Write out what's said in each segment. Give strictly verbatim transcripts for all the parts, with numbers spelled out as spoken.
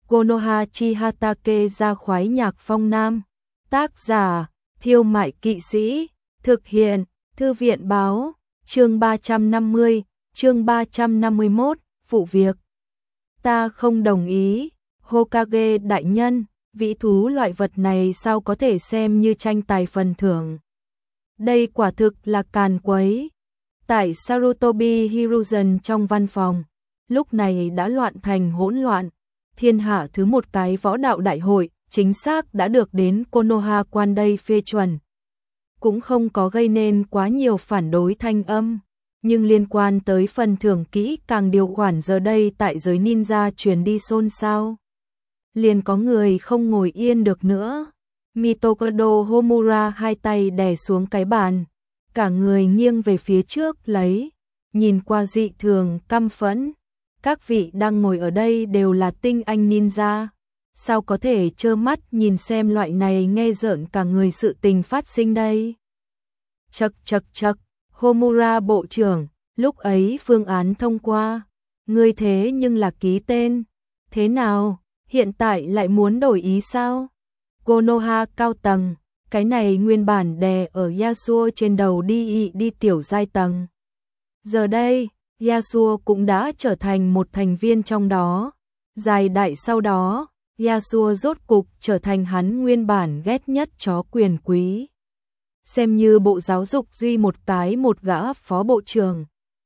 Konoha Chihatake ra khoái nhạc phong nam. Tác giả, Thiêu Mại Kỵ Sĩ. Thực hiện, Thư viện báo. Chương ba trăm năm mươi, chương ba trăm năm mươi mốt, vụ việc. Ta không đồng ý, Hokage đại nhân, vĩ thú loại vật này sao có thể xem như tranh tài phần thưởng. Đây quả thực là càn quấy. Tại Sarutobi Hiruzen trong văn phòng, lúc này đã loạn thành hỗn loạn. Thiên hạ thứ một cái võ đạo đại hội, chính xác đã được đến Konoha quan đây phê chuẩn. Cũng không có gây nên quá nhiều phản đối thanh âm, nhưng liên quan tới phần thưởng kỹ càng điều khoản giờ đây tại giới ninja truyền đi xôn xao. Liền có người không ngồi yên được nữa. Mitokado Homura hai tay đè xuống cái bàn, cả người nghiêng về phía trước lấy, nhìn qua dị thường căm phẫn. Các vị đang ngồi ở đây đều là tinh anh ninja, sao có thể trơ mắt nhìn xem loại này nghe rợn cả người sự tình phát sinh đây. Chậc chậc chậc, Homura bộ trưởng, lúc ấy phương án thông qua, ngươi thế nhưng là ký tên, thế nào, hiện tại lại muốn đổi ý sao? Konoha cao tầng, cái này nguyên bản đè ở Yasuo trên đầu đi ị đi tiểu giai tầng. Giờ đây, Yasuo cũng đã trở thành một thành viên trong đó. Dài đại sau đó, Yasuo rốt cục trở thành hắn nguyên bản ghét nhất chó quyền quý. Xem như bộ giáo dục duy một cái một gã phó bộ trưởng.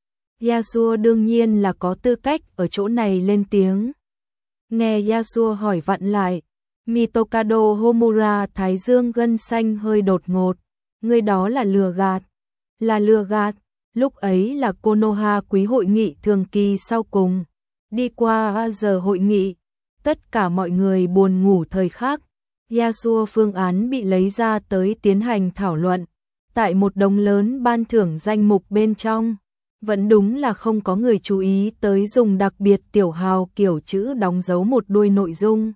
Yasuo đương nhiên là có tư cách ở chỗ này lên tiếng. Nghe Yasuo hỏi vặn lại, Mitokado Homura thái dương gân xanh hơi đột ngột. Người đó là lừa gạt. Là lừa gạt. Lúc ấy là Konoha quý hội nghị thường kỳ sau cùng. Đi qua giờ hội nghị, tất cả mọi người buồn ngủ thời khắc. Yasuo phương án bị lấy ra tới tiến hành thảo luận. Tại một đống lớn ban thưởng danh mục bên trong, vẫn đúng là không có người chú ý tới dùng đặc biệt tiểu hào kiểu chữ đóng dấu một đuôi nội dung.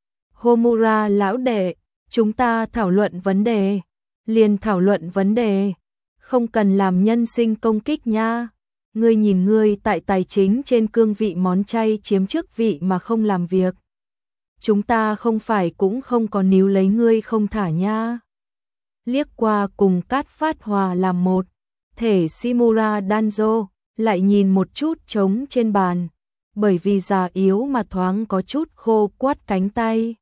Homura lão đệ, chúng ta thảo luận vấn đề. Liền thảo luận vấn đề. Không cần làm nhân sinh công kích nha. Ngươi nhìn ngươi tại tài chính trên cương vị món chay chiếm chức vị mà không làm việc. Chúng ta không phải cũng không có níu lấy ngươi không thả nha. Liếc qua cùng Cát Phát Hòa làm một, thể Shimura Danzo, lại nhìn một chút trống trên bàn, bởi vì già yếu mà thoáng có chút khô quắt cánh tay.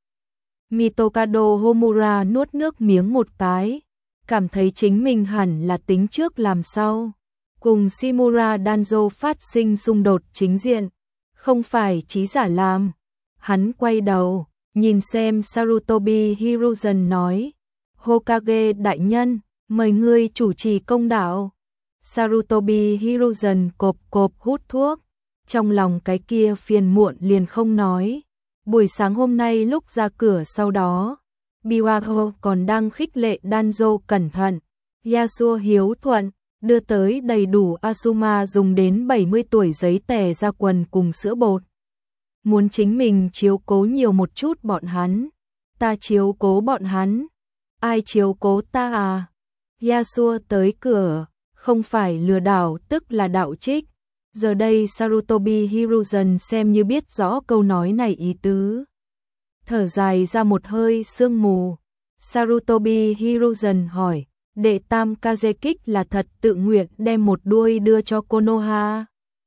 Mitokado Homura nuốt nước miếng một cái, cảm thấy chính mình hẳn là tính trước làm sau. Cùng Shimura Danzo phát sinh xung đột chính diện, không phải trí giả làm. Hắn quay đầu, nhìn xem Sarutobi Hiruzen nói, Hokage đại nhân, mời ngươi chủ trì công đạo. Sarutobi Hiruzen cộp cộp hút thuốc, trong lòng cái kia phiền muộn liền không nói. Buổi sáng hôm nay lúc ra cửa sau đó, Biwago còn đang khích lệ Danzo cẩn thận. Yasuo hiếu thuận, đưa tới đầy đủ Asuma dùng đến bảy mươi tuổi giấy tè ra quần cùng sữa bột. Muốn chính mình chiếu cố nhiều một chút bọn hắn. Ta chiếu cố bọn hắn. Ai chiếu cố ta à? Yasuo tới cửa, không phải lừa đảo tức là đạo trích. Giờ đây Sarutobi Hiruzen xem như biết rõ câu nói này ý tứ. Thở dài ra một hơi sương mù. Sarutobi Hiruzen hỏi, đệ tam Kazekik là thật tự nguyện đem một đuôi đưa cho Konoha?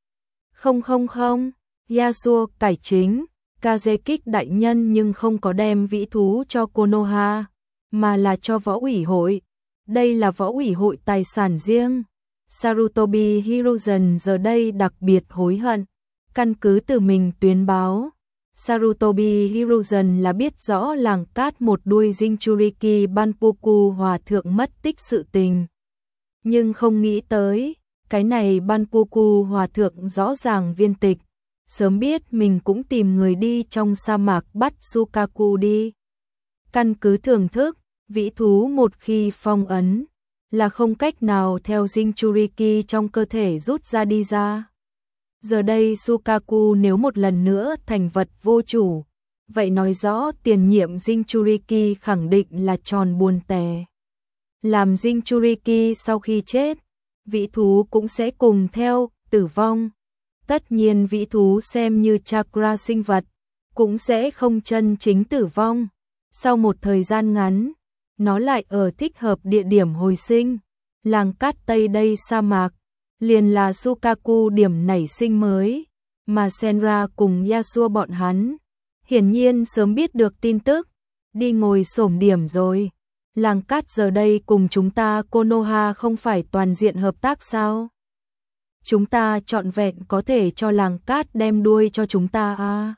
Không không không, Yasuo cải chính, Kazekik đại nhân nhưng không có đem vĩ thú cho Konoha, mà là cho võ ủy hội. Đây là võ ủy hội tài sản riêng. Sarutobi Hiruzen giờ đây đặc biệt hối hận, căn cứ từ mình tuyên báo. Sarutobi Hiruzen là biết rõ làng cát một đuôi Jinchuriki Banpuku hòa thượng mất tích sự tình. Nhưng không nghĩ tới, cái này Banpuku hòa thượng rõ ràng viên tịch. Sớm biết mình cũng tìm người đi trong sa mạc bắt Sukaku đi. Căn cứ thưởng thức, vĩ thú một khi phong ấn, là không cách nào theo Jinchuriki trong cơ thể rút ra đi ra. Giờ đây Sukaku nếu một lần nữa thành vật vô chủ, vậy nói rõ tiền nhiệm Jinchuriki khẳng định là tròn buồn tè. Làm Jinchuriki sau khi chết, vĩ thú cũng sẽ cùng theo tử vong. Tất nhiên vĩ thú xem như chakra sinh vật, cũng sẽ không chân chính tử vong. Sau một thời gian ngắn, nó lại ở thích hợp địa điểm hồi sinh. Làng cát Tây đây sa mạc, liền là Sukaku điểm nảy sinh mới, mà Senra cùng Yasuo bọn hắn hiển nhiên sớm biết được tin tức, đi ngồi xổm điểm rồi. Làng cát giờ đây cùng chúng ta Konoha không phải toàn diện hợp tác sao? Chúng ta trọn vẹn có thể cho làng cát đem đuôi cho chúng ta à?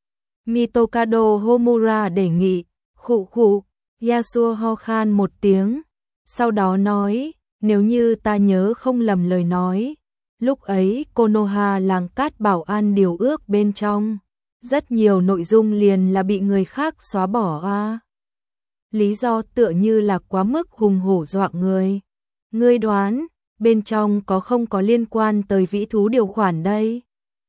Mitokado Homura đề nghị. Khụ khụ, Yasuo ho khan một tiếng, sau đó nói, nếu như ta nhớ không lầm lời nói, lúc ấy Konoha làng cát bảo an điều ước bên trong, rất nhiều nội dung liền là bị người khác xóa bỏ à? Lý do tựa như là quá mức hùng hổ dọa người. Ngươi đoán, bên trong có không có liên quan tới vĩ thú điều khoản đây?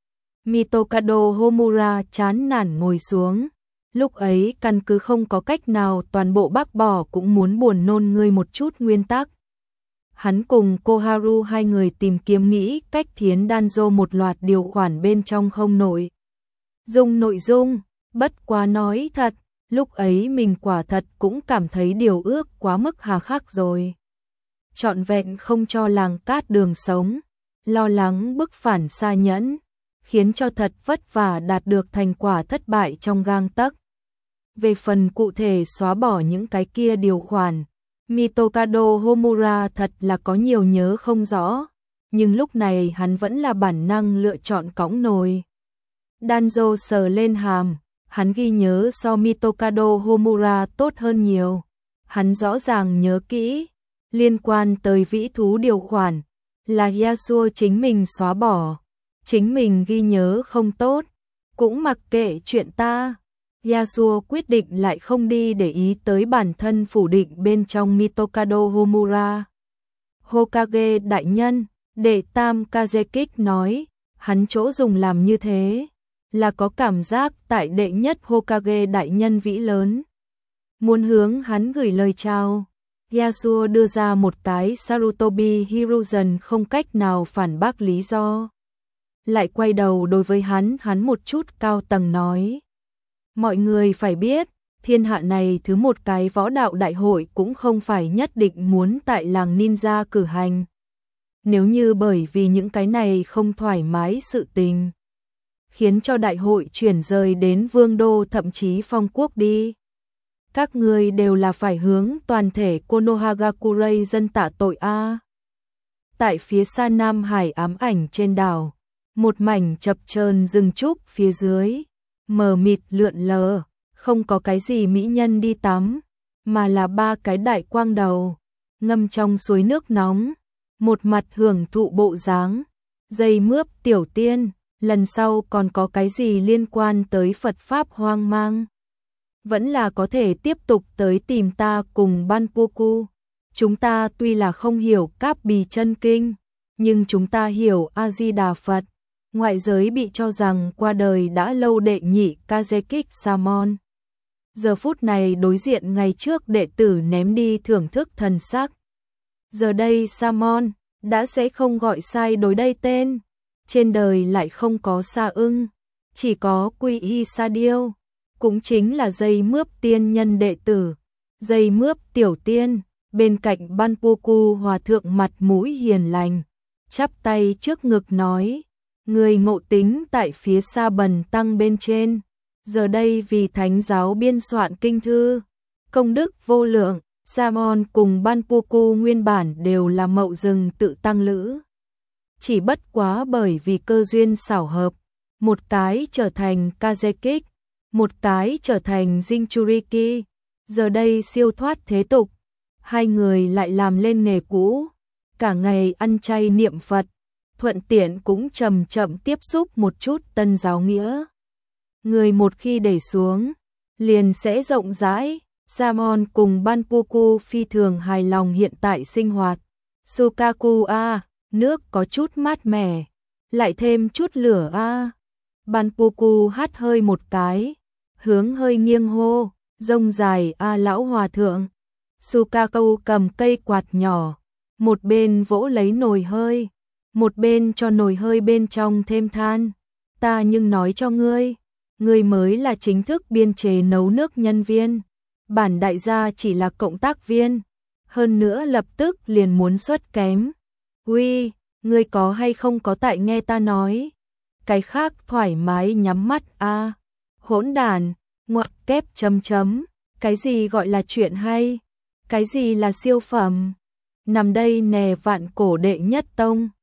Mitokado Homura chán nản ngồi xuống. Lúc ấy căn cứ không có cách nào toàn bộ bác bỏ cũng muốn buồn nôn ngươi một chút nguyên tắc. Hắn cùng Koharu hai người tìm kiếm nghĩ cách thiến Danzo một loạt điều khoản bên trong không nội dung nội dung, bất quá nói thật, lúc ấy mình quả thật cũng cảm thấy điều ước quá mức hà khắc rồi. Trọn vẹn không cho làng cát đường sống, lo lắng bức phản xa nhẫn, khiến cho thật vất vả đạt được thành quả thất bại trong gang tấc. Về phần cụ thể xóa bỏ những cái kia điều khoản, Mitokado Homura thật là có nhiều nhớ không rõ, nhưng lúc này hắn vẫn là bản năng lựa chọn cõng nồi. Danzo sờ lên hàm, hắn ghi nhớ so Mitokado Homura tốt hơn nhiều. Hắn rõ ràng nhớ kỹ, liên quan tới vĩ thú điều khoản, là Yasuo chính mình xóa bỏ, chính mình ghi nhớ không tốt, cũng mặc kệ chuyện ta. Yasuo quyết định lại không đi để ý tới bản thân phủ định bên trong Mitokado Homura. Hokage đại nhân, đệ tam Kazekik nói, hắn chỗ dùng làm như thế, là có cảm giác tại đệ nhất Hokage đại nhân vĩ lớn. Muốn hướng hắn gửi lời chào, Yasuo đưa ra một cái Sarutobi Hiruzen không cách nào phản bác lý do. Lại quay đầu đối với hắn, hắn một chút cao tầng nói. Mọi người phải biết, thiên hạ này thứ một cái võ đạo đại hội cũng không phải nhất định muốn tại làng ninja cử hành. Nếu như bởi vì những cái này không thoải mái sự tình, khiến cho đại hội chuyển rời đến vương đô thậm chí phong quốc đi, các người đều là phải hướng toàn thể Konohagakure dân tạ tội a. Tại phía xa Nam Hải ám ảnh trên đảo, một mảnh chập chờn rừng trúc phía dưới, mờ mịt lượn lờ, không có cái gì mỹ nhân đi tắm, mà là ba cái đại quang đầu, ngâm trong suối nước nóng, một mặt hưởng thụ bộ dáng, dây mướp tiểu tiên, lần sau còn có cái gì liên quan tới Phật Pháp hoang mang. Vẫn là có thể tiếp tục tới tìm ta cùng Banpoku. Chúng ta tuy là không hiểu Cáp Bì chân kinh, nhưng chúng ta hiểu A-di-đà Phật. Ngoại giới bị cho rằng qua đời đã lâu đệ nhị Kazekik Samon. Giờ phút này đối diện ngày trước đệ tử ném đi thưởng thức thần sắc. Giờ đây Samon đã sẽ không gọi sai đối đây tên. Trên đời lại không có Sa ưng, chỉ có Quy Y Sa Điêu. Cũng chính là dây mướp tiên nhân đệ tử. Dây mướp tiểu tiên, bên cạnh Banpoku hòa thượng mặt mũi hiền lành, chắp tay trước ngực nói. Người ngộ tính tại phía xa bần tăng bên trên, giờ đây vì thánh giáo biên soạn kinh thư, công đức vô lượng. Samon cùng Banpoku nguyên bản đều là mậu rừng tự tăng lữ, chỉ bất quá bởi vì cơ duyên xảo hợp, một cái trở thành Kazekik, một cái trở thành Jinchuriki, giờ đây siêu thoát thế tục, hai người lại làm lên nghề cũ, cả ngày ăn chay niệm Phật, thuận tiện cũng chậm chậm tiếp xúc một chút tân giáo nghĩa. Người một khi đẩy xuống, liền sẽ rộng rãi. Samon cùng Banpoku phi thường hài lòng hiện tại sinh hoạt. Sukaku a, nước có chút mát mẻ, lại thêm chút lửa a. Banpoku hắt hơi một cái, hướng hơi nghiêng hô, rông dài a lão hòa thượng. Sukaku cầm cây quạt nhỏ, một bên vỗ lấy nồi hơi, một bên cho nồi hơi bên trong thêm than. Ta nhưng nói cho ngươi, Ngươi mới là chính thức biên chế nấu nước nhân viên, bản đại gia chỉ là cộng tác viên, hơn nữa lập tức liền muốn xuất kém. Uy, ngươi có hay không có tại nghe ta nói? Cái khác thoải mái nhắm mắt a. À. Hỗn đàn, ngoặc kép chấm chấm, cái gì gọi là chuyện hay? Cái gì là siêu phẩm? Nằm đây nè vạn cổ đệ nhất tông.